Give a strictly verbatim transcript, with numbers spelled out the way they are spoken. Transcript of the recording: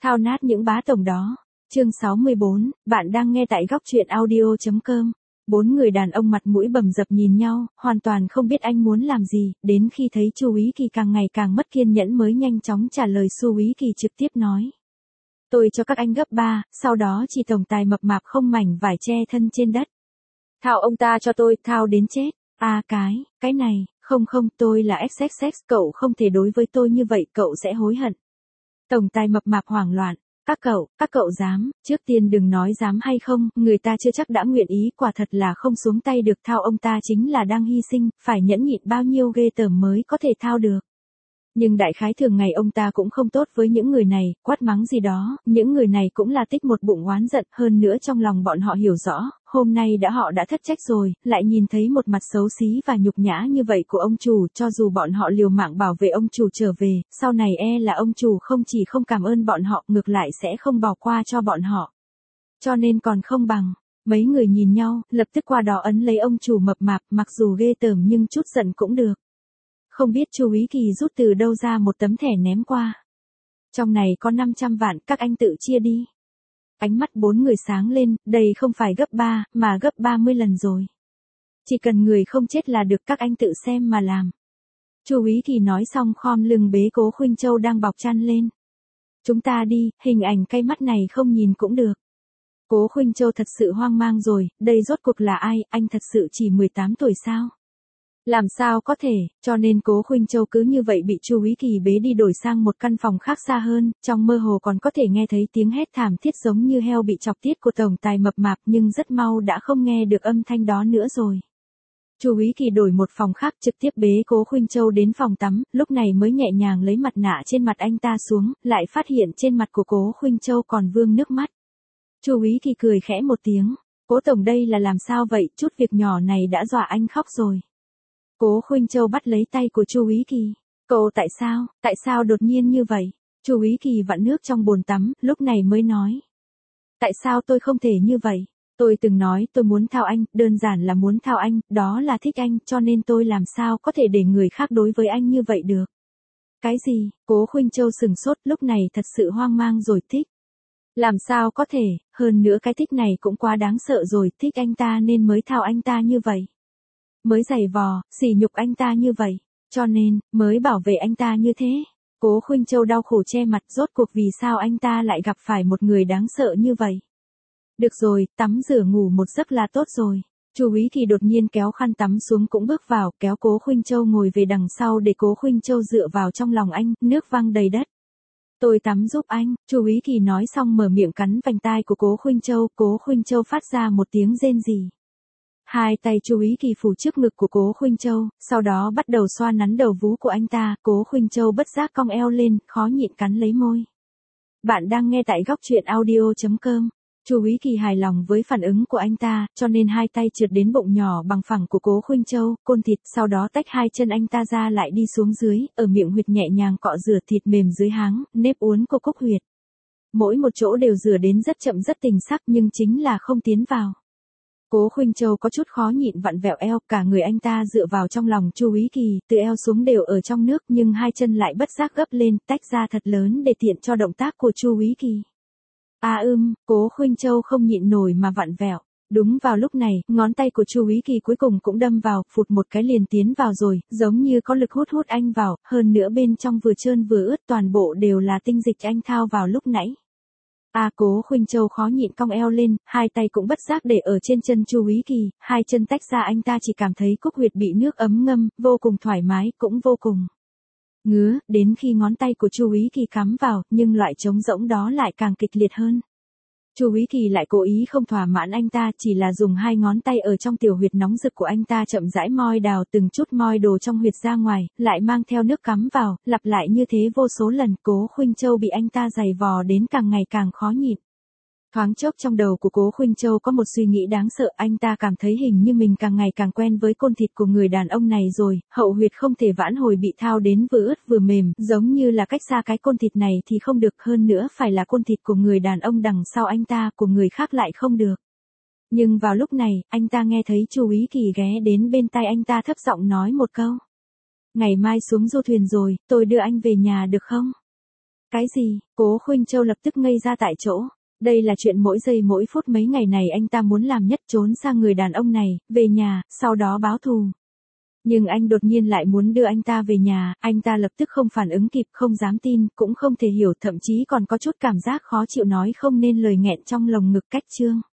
Thao nát những bá tổng đó. Chương sáu mươi bốn, bạn đang nghe tại góc truyện audio chấm com. Bốn người đàn ông mặt mũi bầm dập nhìn nhau, hoàn toàn không biết anh muốn làm gì, đến khi thấy Chu Úy Kỳ càng ngày càng mất kiên nhẫn mới nhanh chóng trả lời. Chu Úy Kỳ trực tiếp nói: Tôi cho các anh gấp ba, sau đó chỉ tổng tài mập mạp không mảnh vải che thân trên đất. Thao ông ta cho tôi, thao đến chết. À cái, cái này, không không, tôi là ích ích ích, cậu không thể đối với tôi như vậy, cậu sẽ hối hận. Tổng tài mập mạp hoảng loạn: Các cậu, các cậu dám, trước tiên đừng nói dám hay không, người ta chưa chắc đã nguyện ý, quả thật là không xuống tay được. Thao ông ta chính là đang hy sinh, phải nhẫn nhịn bao nhiêu ghê tởm mới có thể thao được. Nhưng đại khái thường ngày ông ta cũng không tốt với những người này, quát mắng gì đó, những người này cũng là tích một bụng oán giận, hơn nữa trong lòng bọn họ hiểu rõ, hôm nay đã họ đã thất trách rồi, lại nhìn thấy một mặt xấu xí và nhục nhã như vậy của ông chủ, cho dù bọn họ liều mạng bảo vệ ông chủ trở về, sau này e là ông chủ không chỉ không cảm ơn bọn họ, ngược lại sẽ không bỏ qua cho bọn họ. Cho nên còn không bằng. Mấy người nhìn nhau, lập tức qua đó ấn lấy ông chủ mập mạp, mặc dù ghê tởm nhưng chút giận cũng được. Không biết Chu Úy Kỳ rút từ đâu ra một tấm thẻ ném qua. Trong này có năm trăm vạn, các anh tự chia đi. Ánh mắt bốn người sáng lên, đây không phải gấp ba, mà gấp ba mươi lần rồi. Chỉ cần người không chết là được, các anh tự xem mà làm. Chu Úy Kỳ nói xong khom lưng bế Cố Khuynh Châu đang bọc chăn lên. Chúng ta đi, hình ảnh cay mắt này không nhìn cũng được. Cố Khuynh Châu thật sự hoang mang rồi, đây rốt cuộc là ai, anh thật sự chỉ mười tám tuổi sao? Làm sao có thể, cho nên Cố Khuynh Châu cứ như vậy bị Chu Úy Kỳ bế đi đổi sang một căn phòng khác xa hơn, trong mơ hồ còn có thể nghe thấy tiếng hét thảm thiết giống như heo bị chọc tiết của tổng tài mập mạp, nhưng rất mau đã không nghe được âm thanh đó nữa rồi. Chu Úy Kỳ đổi một phòng khác, trực tiếp bế Cố Khuynh Châu đến phòng tắm, lúc này mới nhẹ nhàng lấy mặt nạ trên mặt anh ta xuống, lại phát hiện trên mặt của Cố Khuynh Châu còn vương nước mắt. Chu Úy Kỳ cười khẽ một tiếng: Cố tổng đây là làm sao vậy, chút việc nhỏ này đã dọa anh khóc rồi. Cố Khuynh Châu bắt lấy tay của Chu Úy Kỳ. Cô tại sao, tại sao đột nhiên như vậy? Chu Úy Kỳ vặn nước trong bồn tắm, lúc này mới nói. Tại sao tôi không thể như vậy? Tôi từng nói tôi muốn thao anh, đơn giản là muốn thao anh, đó là thích anh, cho nên tôi làm sao có thể để người khác đối với anh như vậy được? Cái gì? Cố Khuynh Châu sừng sốt, lúc này thật sự hoang mang rồi. Thích? Làm sao có thể, hơn nữa cái thích này cũng quá đáng sợ rồi, thích anh ta nên mới thao anh ta như vậy. Mới giày vò, sỉ nhục anh ta như vậy, cho nên, mới bảo vệ anh ta như thế. Cố Khuynh Châu đau khổ che mặt, rốt cuộc vì sao anh ta lại gặp phải một người đáng sợ như vậy. Được rồi, tắm rửa ngủ một giấc là tốt rồi. Chu Úy Kỳ đột nhiên kéo khăn tắm xuống cũng bước vào, kéo Cố Khuynh Châu ngồi về đằng sau để Cố Khuynh Châu dựa vào trong lòng anh, nước văng đầy đất. Tôi tắm giúp anh, Chu Úy Kỳ nói xong mở miệng cắn vành tai của Cố Khuynh Châu, Cố Khuynh Châu phát ra một tiếng rên rỉ. Hai tay Chu Úy Kỳ phủ trước ngực của Cố Khuynh Châu, sau đó bắt đầu xoa nắn đầu vú của anh ta, Cố Khuynh Châu bất giác cong eo lên, khó nhịn cắn lấy môi. Bạn đang nghe tại góc truyện audio chấm com. Chu Úy Kỳ hài lòng với phản ứng của anh ta, cho nên hai tay trượt đến bụng nhỏ bằng phẳng của Cố Khuynh Châu, côn thịt, sau đó tách hai chân anh ta ra lại đi xuống dưới, ở miệng huyệt nhẹ nhàng cọ rửa thịt mềm dưới háng, nếp uốn của cúc huyệt. Mỗi một chỗ đều rửa đến rất chậm rất tình sắc nhưng chính là không tiến vào. Cố Khuynh Châu có chút khó nhịn vặn vẹo eo, cả người anh ta dựa vào trong lòng Chu Úy Kỳ, từ eo xuống đều ở trong nước, nhưng hai chân lại bất giác gấp lên, tách ra thật lớn để tiện cho động tác của Chu Úy Kỳ. À ưm, Cố Khuynh Châu không nhịn nổi mà vặn vẹo. Đúng vào lúc này, ngón tay của Chu Úy Kỳ cuối cùng cũng đâm vào, phụt một cái liền tiến vào rồi, giống như có lực hút hút anh vào, hơn nữa bên trong vừa trơn vừa ướt, toàn bộ đều là tinh dịch anh thao vào lúc nãy. À Cố Khuynh Châu khó nhịn cong eo lên, hai tay cũng bất giác để ở trên chân Chu Úy Kỳ, hai chân tách ra anh ta chỉ cảm thấy cúc huyệt bị nước ấm ngâm, vô cùng thoải mái, cũng vô cùng ngứa, đến khi ngón tay của Chu Úy Kỳ cắm vào, nhưng loại trống rỗng đó lại càng kịch liệt hơn. Chu Úy Kỳ lại cố ý không thỏa mãn anh ta, chỉ là dùng hai ngón tay ở trong tiểu huyệt nóng rực của anh ta chậm rãi moi đào từng chút moi đồ trong huyệt ra ngoài, lại mang theo nước cắm vào, lặp lại như thế vô số lần. Cố Khuynh Châu bị anh ta giày vò đến càng ngày càng khó nhịn. Thoáng chốc trong đầu của Cố Khuynh Châu có một suy nghĩ đáng sợ, anh ta cảm thấy hình như mình càng ngày càng quen với côn thịt của người đàn ông này rồi, hậu huyệt không thể vãn hồi bị thao đến vừa ướt vừa mềm, giống như là cách xa cái côn thịt này thì không được, hơn nữa phải là côn thịt của người đàn ông đằng sau anh ta, của người khác lại không được. Nhưng vào lúc này, anh ta nghe thấy Chu Úy Kỳ ghé đến bên tai anh ta thấp giọng nói một câu. Ngày mai xuống du thuyền rồi, tôi đưa anh về nhà được không? Cái gì? Cố Khuynh Châu lập tức ngây ra tại chỗ. Đây là chuyện mỗi giây mỗi phút mấy ngày này anh ta muốn làm nhất, trốn sang người đàn ông này, về nhà, sau đó báo thù. Nhưng anh đột nhiên lại muốn đưa anh ta về nhà, anh ta lập tức không phản ứng kịp, không dám tin, cũng không thể hiểu, thậm chí còn có chút cảm giác khó chịu nói không nên lời nghẹn trong lồng ngực. Cách chương